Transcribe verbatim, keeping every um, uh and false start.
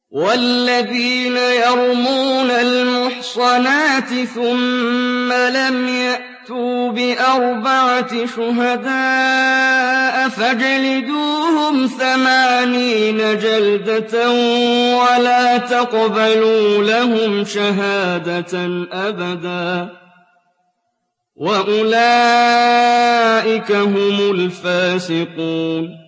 وَالَّذِينَ يَرْمُونَ الْمُحْصَنَاتِ ثُمَّ لَمْ يَأْتُوا بِأَرْبَعَةِ شُهَدَاءَ فَاجْلِدُوهُمْ ثَمَانِينَ جَلْدَةً وَلَا تَقْبَلُوا لَهُمْ شَهَادَةً أَبَدًا ۚ وَأُولَٰئِكَ هُمُ الْفَاسِقُونَ